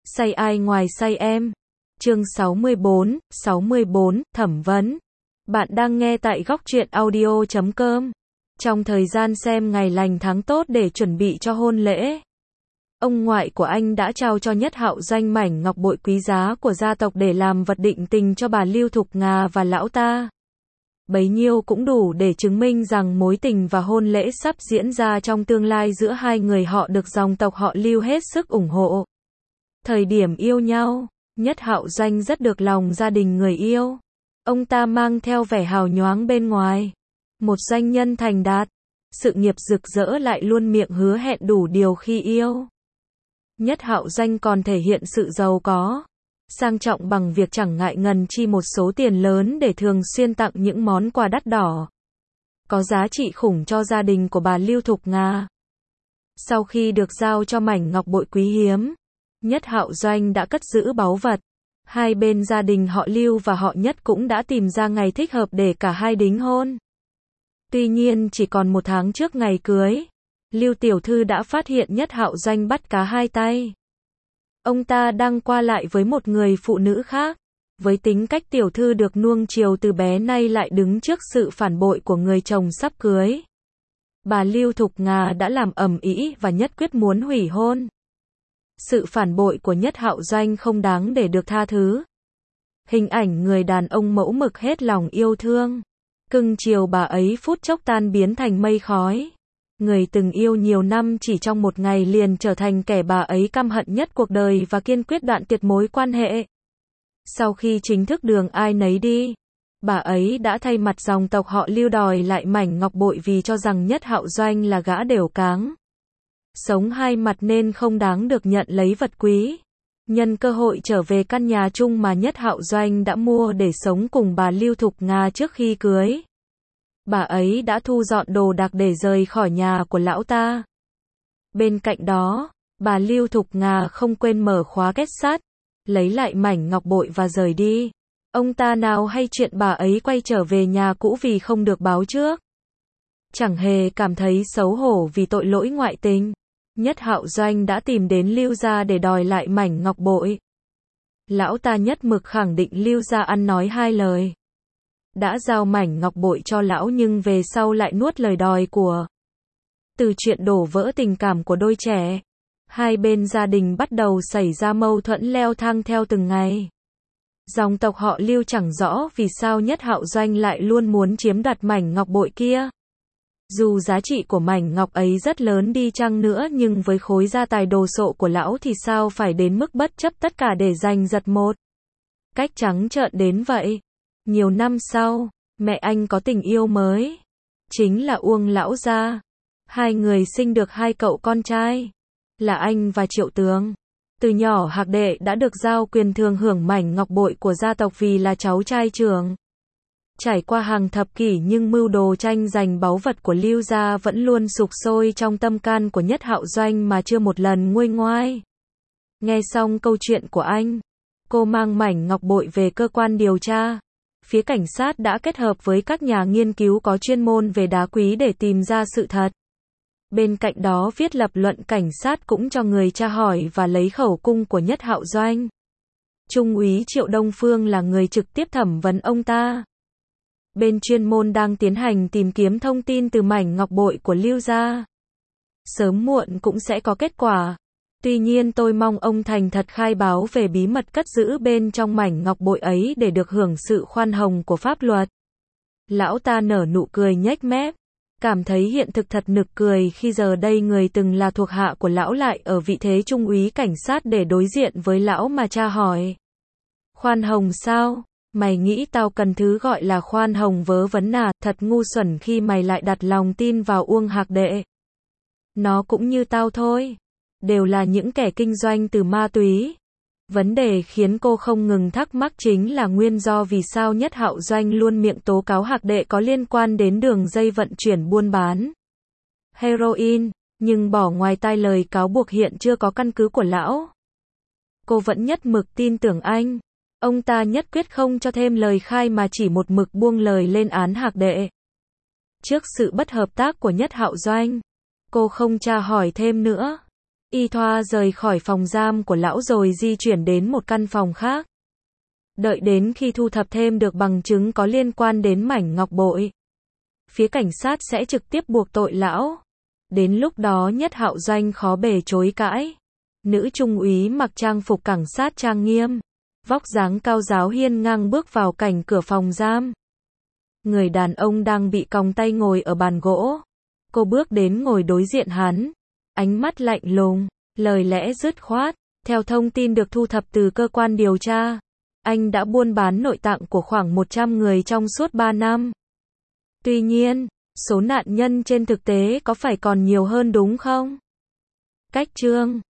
Say ai ngoài say em. Chương 64, thẩm vấn. Bạn đang nghe tại góc truyện audio.com. Trong thời gian xem ngày lành tháng tốt để chuẩn bị cho hôn lễ, ông ngoại của anh đã trao cho Nhất Hạo Doanh mảnh ngọc bội quý giá của gia tộc để làm vật định tình cho bà Lưu Thục Ngà và lão ta. Bấy nhiêu cũng đủ để chứng minh rằng mối tình và hôn lễ sắp diễn ra trong tương lai giữa hai người họ được dòng tộc họ Lưu hết sức ủng hộ. Thời điểm yêu nhau, Nhất Hạo Doanh rất được lòng gia đình người yêu. Ông ta mang theo vẻ hào nhoáng bên ngoài. Một doanh nhân thành đạt, sự nghiệp rực rỡ lại luôn miệng hứa hẹn đủ điều khi yêu. Nhất Hạo Doanh còn thể hiện sự giàu có, sang trọng bằng việc chẳng ngại ngần chi một số tiền lớn để thường xuyên tặng những món quà đắt đỏ, có giá trị khủng cho gia đình của bà Lưu Thục Ngà. Sau khi được giao cho mảnh ngọc bội quý hiếm, Nhất Hạo Doanh đã cất giữ báu vật. Hai bên gia đình họ Lưu và họ Nhất cũng đã tìm ra ngày thích hợp để cả hai đính hôn. Tuy nhiên chỉ còn một tháng trước ngày cưới, Lưu tiểu thư đã phát hiện Nhất Hạo Doanh bắt cá hai tay. Ông ta đang qua lại với một người phụ nữ khác. Với tính cách tiểu thư được nuông chiều từ bé nay lại đứng trước sự phản bội của người chồng sắp cưới, bà Lưu Thục Ngà đã làm ầm ĩ và nhất quyết muốn hủy hôn. Sự phản bội của Nhất Hạo Doanh không đáng để được tha thứ. Hình ảnh người đàn ông mẫu mực hết lòng yêu thương, cưng chiều bà ấy phút chốc tan biến thành mây khói. Người từng yêu nhiều năm chỉ trong một ngày liền trở thành kẻ bà ấy căm hận nhất cuộc đời và kiên quyết đoạn tuyệt mối quan hệ. Sau khi chính thức đường ai nấy đi, bà ấy đã thay mặt dòng tộc họ Lưu đòi lại mảnh ngọc bội vì cho rằng Nhất Hạo Doanh là gã đều cáng, sống hai mặt nên không đáng được nhận lấy vật quý. Nhân cơ hội trở về căn nhà chung mà Nhất Hạo Doanh đã mua để sống cùng bà Lưu Thục Ngà trước khi cưới, bà ấy đã thu dọn đồ đạc để rời khỏi nhà của lão ta. Bên cạnh đó, bà Lưu Thục Ngà không quên mở khóa kết sắt, lấy lại mảnh ngọc bội và rời đi. Ông ta nào hay chuyện bà ấy quay trở về nhà cũ vì không được báo trước. Chẳng hề cảm thấy xấu hổ vì tội lỗi ngoại tình, Nhất Hạo Doanh đã tìm đến Lưu gia để đòi lại mảnh ngọc bội. Lão ta nhất mực khẳng định Lưu gia ăn nói hai lời, đã giao mảnh ngọc bội cho lão nhưng về sau lại nuốt lời đòi của. Từ chuyện đổ vỡ tình cảm của đôi trẻ, hai bên gia đình bắt đầu xảy ra mâu thuẫn leo thang theo từng ngày. Dòng tộc họ Lưu chẳng rõ vì sao Nhất Hạo Doanh lại luôn muốn chiếm đoạt mảnh ngọc bội kia. Dù giá trị của mảnh ngọc ấy rất lớn đi chăng nữa nhưng với khối gia tài đồ sộ của lão thì sao phải đến mức bất chấp tất cả để giành giật một cách trắng trợn đến vậy. Nhiều năm sau, mẹ anh có tình yêu mới, chính là Uông lão gia. Hai người sinh được hai cậu con trai, là anh và Triệu Tường. Từ nhỏ Hạc đệ đã được giao quyền thừa hưởng mảnh ngọc bội của gia tộc vì là cháu trai trưởng. Trải qua hàng thập kỷ nhưng mưu đồ tranh giành báu vật của Lưu gia vẫn luôn sục sôi trong tâm can của Nhất Hạo Doanh mà chưa một lần nguôi ngoai. Nghe xong câu chuyện của anh, cô mang mảnh ngọc bội về cơ quan điều tra. Phía cảnh sát đã kết hợp với các nhà nghiên cứu có chuyên môn về đá quý để tìm ra sự thật. Bên cạnh đó viết lập luận cảnh sát cũng cho người tra hỏi và lấy khẩu cung của Nhất Hạo Doanh. Trung úy Triệu Đông Phương là người trực tiếp thẩm vấn ông ta. Bên chuyên môn đang tiến hành tìm kiếm thông tin từ mảnh ngọc bội của Lưu gia. Sớm muộn cũng sẽ có kết quả. Tuy nhiên tôi mong ông thành thật khai báo về bí mật cất giữ bên trong mảnh ngọc bội ấy để được hưởng sự khoan hồng của pháp luật. Lão ta nở nụ cười nhếch mép, cảm thấy hiện thực thật nực cười khi giờ đây người từng là thuộc hạ của lão lại ở vị thế trung úy cảnh sát để đối diện với lão mà tra hỏi. Khoan hồng sao? Mày nghĩ tao cần thứ gọi là khoan hồng vớ vẩn à? Thật ngu xuẩn khi mày lại đặt lòng tin vào Uông Hạc đệ. Nó cũng như tao thôi, đều là những kẻ kinh doanh từ ma túy. Vấn đề khiến cô không ngừng thắc mắc chính là nguyên do vì sao Nhất Hạo Doanh luôn miệng tố cáo Hạc đệ có liên quan đến đường dây vận chuyển buôn bán heroin, nhưng bỏ ngoài tai lời cáo buộc hiện chưa có căn cứ của lão. Cô vẫn nhất mực tin tưởng anh. Ông ta nhất quyết không cho thêm lời khai mà chỉ một mực buông lời lên án Hạc đệ. Trước sự bất hợp tác của Nhất Hạo Doanh, cô không tra hỏi thêm nữa. Y Thoa rời khỏi phòng giam của lão rồi di chuyển đến một căn phòng khác. Đợi đến khi thu thập thêm được bằng chứng có liên quan đến mảnh ngọc bội, phía cảnh sát sẽ trực tiếp buộc tội lão. Đến lúc đó Nhất Hạo Doanh khó bề chối cãi. Nữ trung úy mặc trang phục cảnh sát trang nghiêm, vóc dáng cao ráo hiên ngang bước vào cảnh cửa phòng giam. Người đàn ông đang bị còng tay ngồi ở bàn gỗ. Cô bước đến ngồi đối diện hắn, ánh mắt lạnh lùng, lời lẽ dứt khoát. Theo thông tin được thu thập từ cơ quan điều tra, anh đã buôn bán nội tạng của khoảng 100 người trong suốt 3 năm. Tuy nhiên, số nạn nhân trên thực tế có phải còn nhiều hơn đúng không? Cách chương